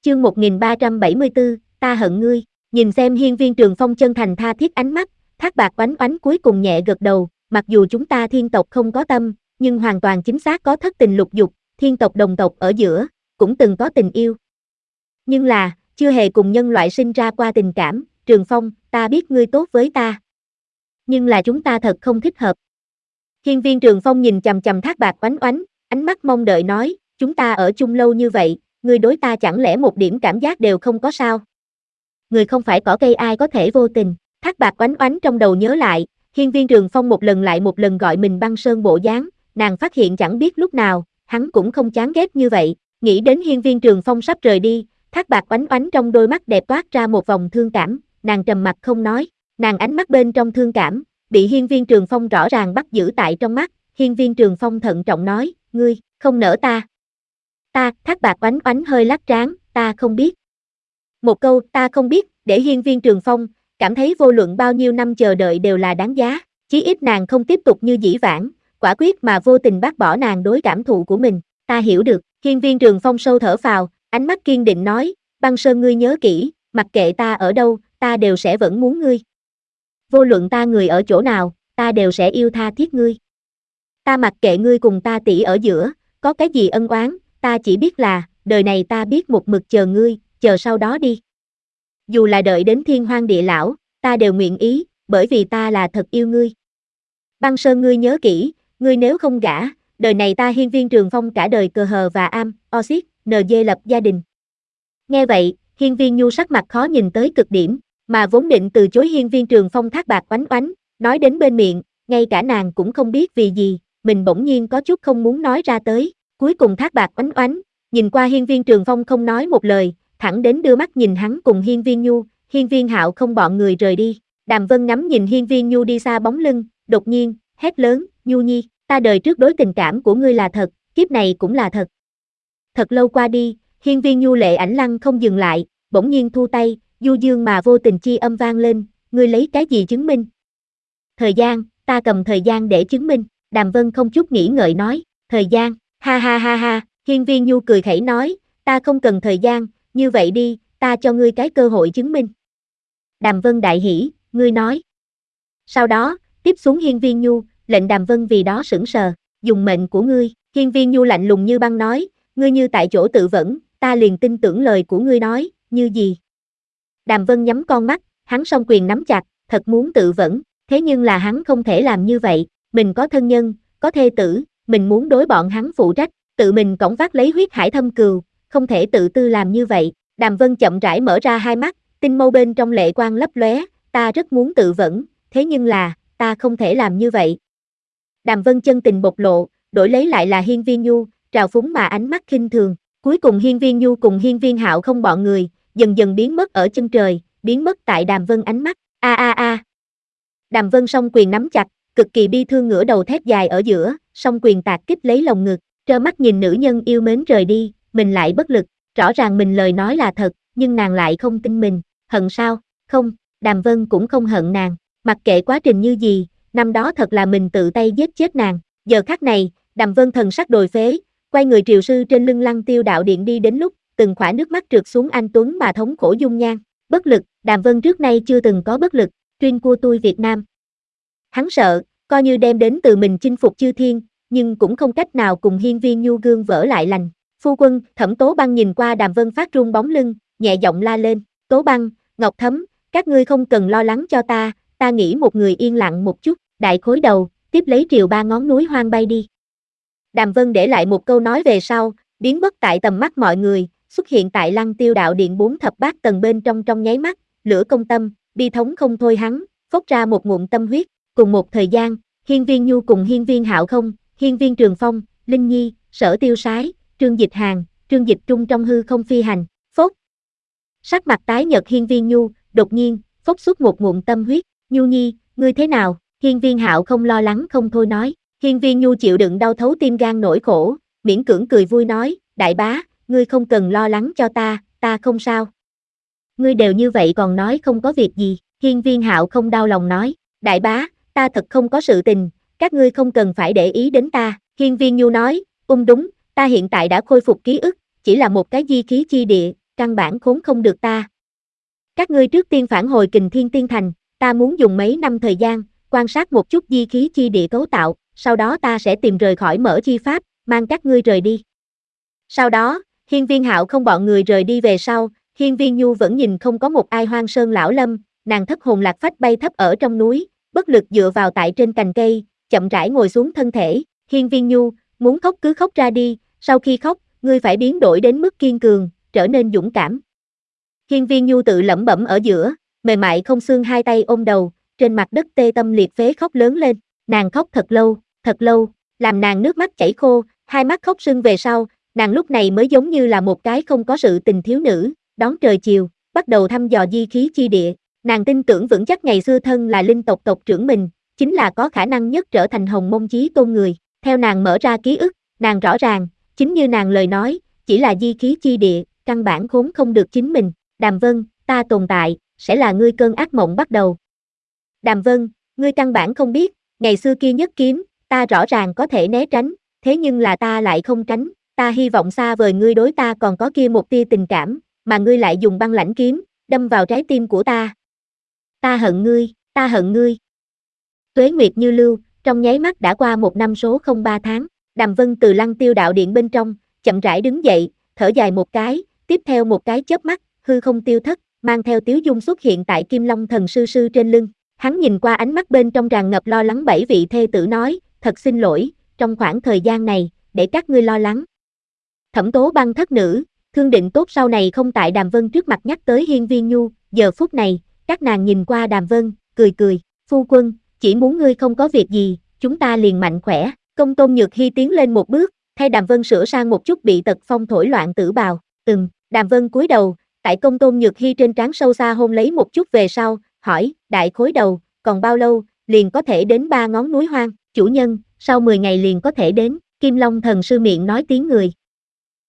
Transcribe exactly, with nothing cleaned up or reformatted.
Chương một nghìn ba trăm bảy mươi tư, ta hận ngươi. Nhìn xem Hiên Viên Trường Phong chân thành tha thiết ánh mắt, Thác Bạt Oánh Oánh cuối cùng nhẹ gật đầu, mặc dù chúng ta thiên tộc không có tâm, nhưng hoàn toàn chính xác có thất tình lục dục, thiên tộc đồng tộc ở giữa, cũng từng có tình yêu. Nhưng là, chưa hề cùng nhân loại sinh ra qua tình cảm. Trường Phong, ta biết ngươi tốt với ta. Nhưng là chúng ta thật không thích hợp. Hiên Viên Trường Phong nhìn chằm chằm Thác Bạt Oánh Oánh, ánh mắt mong đợi nói, chúng ta ở chung lâu như vậy, ngươi đối ta chẳng lẽ một điểm cảm giác đều không có sao? Người không phải cỏ cây ai có thể vô tình. Thác Bạt Oánh Oánh trong đầu nhớ lại, Hiên Viên Trường Phong một lần lại một lần gọi mình băng sơn bộ dáng, nàng phát hiện chẳng biết lúc nào, hắn cũng không chán ghét như vậy. Nghĩ đến Hiên Viên Trường Phong sắp rời đi, Thác Bạt Oánh Oánh trong đôi mắt đẹp toát ra một vòng thương cảm, nàng trầm mặt không nói, nàng ánh mắt bên trong thương cảm, bị Hiên Viên Trường Phong rõ ràng bắt giữ tại trong mắt. Hiên Viên Trường Phong thận trọng nói, ngươi, không nỡ ta. Ta, Thác Bạt Oánh Oánh hơi lắc trán, ta không biết. Một câu, ta không biết, để Hiên Viên Trường Phong cảm thấy vô luận bao nhiêu năm chờ đợi đều là đáng giá, chí ít nàng không tiếp tục như dĩ vãng, quả quyết mà vô tình bác bỏ nàng đối cảm thụ của mình. Ta hiểu được. Hiên Viên Trường Phong sâu thở phào, ánh mắt kiên định nói, băng sơn ngươi nhớ kỹ, mặc kệ ta ở đâu, ta đều sẽ vẫn muốn ngươi. Vô luận ta người ở chỗ nào, ta đều sẽ yêu tha thiết ngươi. Ta mặc kệ ngươi cùng ta tỷ ở giữa, có cái gì ân oán, ta chỉ biết là, đời này ta biết một mực chờ ngươi, chờ sau đó đi. Dù là đợi đến thiên hoang địa lão, ta đều nguyện ý, bởi vì ta là thật yêu ngươi. Băng sơn ngươi nhớ kỹ, ngươi nếu không gả, đời này ta Hiên Viên Trường Phong cả đời cờ hờ và am, oxit, en giê lập gia đình. Nghe vậy, Hiên Viên Nhu sắc mặt khó nhìn tới cực điểm, mà vốn định từ chối Hiên Viên Trường Phong Thác Bạt Oánh Oánh, nói đến bên miệng, ngay cả nàng cũng không biết vì gì, mình bỗng nhiên có chút không muốn nói ra tới. Cuối cùng Thác Bạt Oánh Oánh nhìn qua Hiên Viên Trường Phong không nói một lời, thẳng đến đưa mắt nhìn hắn cùng Hiên Viên Nhu, Hiên Viên Hạo không bọn người rời đi. Đàm Vân ngắm nhìn Hiên Viên Nhu đi xa bóng lưng, đột nhiên hét lớn, Nhu Nhi, ta đời trước đối tình cảm của ngươi là thật, kiếp này cũng là thật. Thật lâu qua đi, Hiên Viên Nhu lệ ảnh lăng không dừng lại, bỗng nhiên thu tay, du dương mà vô tình chi âm vang lên, ngươi lấy cái gì chứng minh? Thời gian, ta cầm thời gian để chứng minh. Đàm Vân không chút nghĩ ngợi nói, thời gian, ha ha ha ha. Hiên Viên Nhu cười khẩy nói, ta không cần thời gian, như vậy đi, ta cho ngươi cái cơ hội chứng minh. Đàm Vân đại hỉ, ngươi nói. Sau đó, tiếp xuống Hiên Viên Nhu, lệnh Đàm Vân vì đó sững sờ, dùng mệnh của ngươi. Hiên Viên Nhu lạnh lùng như băng nói, ngươi như tại chỗ tự vẫn, ta liền tin tưởng lời của ngươi nói, như gì? Đàm Vân nhắm con mắt, hắn song quyền nắm chặt, thật muốn tự vẫn, thế nhưng là hắn không thể làm như vậy, mình có thân nhân, có thê tử, mình muốn đối bọn hắn phụ trách, tự mình cõng vác lấy huyết hải thâm cừu, không thể tự tư làm như vậy. Đàm Vân chậm rãi mở ra hai mắt, tinh mâu bên trong lệ quang lấp lóe, ta rất muốn tự vẫn, thế nhưng là, ta không thể làm như vậy. Đàm Vân chân tình bộc lộ, đổi lấy lại là Hiên Viên Nhu, trào phúng mà ánh mắt khinh thường. Cuối cùng Hiên Viên Nhu cùng Hiên Viên Hạo không bọn người, dần dần biến mất ở chân trời, biến mất tại Đàm Vân ánh mắt. A a a. Đàm Vân song quyền nắm chặt, cực kỳ bi thương ngửa đầu thét dài ở giữa, song quyền tạc kích lấy lồng ngực, trơ mắt nhìn nữ nhân yêu mến rời đi, mình lại bất lực, rõ ràng mình lời nói là thật, nhưng nàng lại không tin mình, hận sao? Không, Đàm Vân cũng không hận nàng, mặc kệ quá trình như gì, năm đó thật là mình tự tay giết chết nàng. Giờ khắc này, Đàm Vân thần sắc đồi phế, quay người triều sư trên lưng Lăng Tiêu đạo điện đi đến lúc, từng khỏa nước mắt trượt xuống anh tuấn mà thống khổ dung nhan. Bất lực, Đàm Vân trước nay chưa từng có bất lực, tuyên của tôi Việt Nam. Hắn sợ, coi như đem đến từ mình chinh phục chư thiên, nhưng cũng không cách nào cùng Hiên Viên Nhu gương vỡ lại lành. Phu quân, Thẩm Tố Băng nhìn qua Đàm Vân phát run bóng lưng, nhẹ giọng la lên, Tố Băng, Ngọc Thấm, các ngươi không cần lo lắng cho ta, ta nghĩ một người yên lặng một chút. Đại khối đầu, tiếp lấy triều ba ngón núi hoang bay đi. Đàm Vân để lại một câu nói về sau, biến mất tại tầm mắt mọi người, xuất hiện tại Lăng Tiêu đạo điện bốn thập bát tầng bên trong trong nháy mắt, lửa công tâm, bi thống không thôi hắn, phốc ra một ngụm tâm huyết. Cùng một thời gian, Hiên Viên Nhu cùng Hiên Viên Hạo không, Hiên Viên Trường Phong, Linh Nhi, Sở Tiêu Sái, Trương Dịch Hàn, Trương Dịch Trung trong hư không phi hành, phốc. Sắc mặt tái nhợt Hiên Viên Nhu, đột nhiên, phốc xuất một ngụm tâm huyết, Nhu Nhi, ngươi thế nào? Hiên Viên Hạo không lo lắng không thôi nói. Hiên Viên Nhu chịu đựng đau thấu tim gan nỗi khổ, miễn cưỡng cười vui nói, đại bá, ngươi không cần lo lắng cho ta, ta không sao. Ngươi đều như vậy còn nói không có việc gì. Hiên Viên Hạo không đau lòng nói, đại bá, ta thật không có sự tình, các ngươi không cần phải để ý đến ta. Hiên Viên Nhu nói, ung đúng, ta hiện tại đã khôi phục ký ức, chỉ là một cái di khí chi địa, căn bản khốn không được ta. Các ngươi trước tiên phản hồi Kình Thiên Tiên Thành, ta muốn dùng mấy năm thời gian, quan sát một chút di khí chi địa cấu tạo, sau đó ta sẽ tìm rời khỏi Mở Chi Pháp, mang các ngươi rời đi. Sau đó, Hiên Viên Hạo không bọn người rời đi về sau, Hiên Viên Nhu vẫn nhìn không có một ai Hoang Sơn lão lâm, nàng thất hồn lạc phách bay thấp ở trong núi, bất lực dựa vào tại trên cành cây, chậm rãi ngồi xuống thân thể. Hiên Viên Nhu, muốn khóc cứ khóc ra đi, sau khi khóc, ngươi phải biến đổi đến mức kiên cường, trở nên dũng cảm. Hiên Viên Nhu tự lẩm bẩm ở giữa, mềm mại không xương hai tay ôm đầu, trên mặt đất tê tâm liệt phế khóc lớn lên, nàng khóc thật lâu, thật lâu, làm nàng nước mắt chảy khô, hai mắt khóc sưng về sau, nàng lúc này mới giống như là một cái không có sự tình thiếu nữ, đón trời chiều, bắt đầu thăm dò di khí chi địa, nàng tin tưởng vững chắc ngày xưa thân là linh tộc tộc trưởng mình, chính là có khả năng nhất trở thành Hồng Mông Chí Tôn người, theo nàng mở ra ký ức, nàng rõ ràng, chính như nàng lời nói, chỉ là di khí chi địa, căn bản khốn không được chính mình, Đàm Vân, ta tồn tại, sẽ là ngươi cơn ác mộng bắt đầu. Đàm Vân, ngươi căn bản không biết, ngày xưa kia nhất kiếm, ta rõ ràng có thể né tránh, thế nhưng là ta lại không tránh, ta hy vọng xa vời ngươi đối ta còn có kia một tia tình cảm, mà ngươi lại dùng băng lãnh kiếm, đâm vào trái tim của ta. Ta hận ngươi, ta hận ngươi. Tuế Nguyệt như lưu, trong nháy mắt đã qua một năm số không ba tháng, Đàm Vân từ Lăng Tiêu đạo điện bên trong, chậm rãi đứng dậy, thở dài một cái, tiếp theo một cái chớp mắt, hư không tiêu thất, mang theo tiếu dung xuất hiện tại Kim Long thần sư sư trên lưng. Hắn nhìn qua ánh mắt bên trong tràn ngập lo lắng bảy vị thê tử nói, thật xin lỗi, trong khoảng thời gian này, để các ngươi lo lắng. Thẩm Tố Băng thất nữ, thương định tốt sau này không tại Đàm Vân trước mặt nhắc tới Hiên Viên Nhu, giờ phút này, các nàng nhìn qua Đàm Vân, cười cười, phu quân, chỉ muốn ngươi không có việc gì, chúng ta liền mạnh khỏe. Công Tôn Nhược Hy tiến lên một bước, thay Đàm Vân sửa sang một chút bị tật phong thổi loạn tử bào, ừm, Đàm Vân cúi đầu, tại Công Tôn Nhược Hy trên trán sâu xa hôn lấy một chút về sau, hỏi, đại khối đầu, còn bao lâu, liền có thể đến ba ngón núi hoang, chủ nhân, sau mười ngày liền có thể đến, Kim Long thần sư miệng nói tiếng người,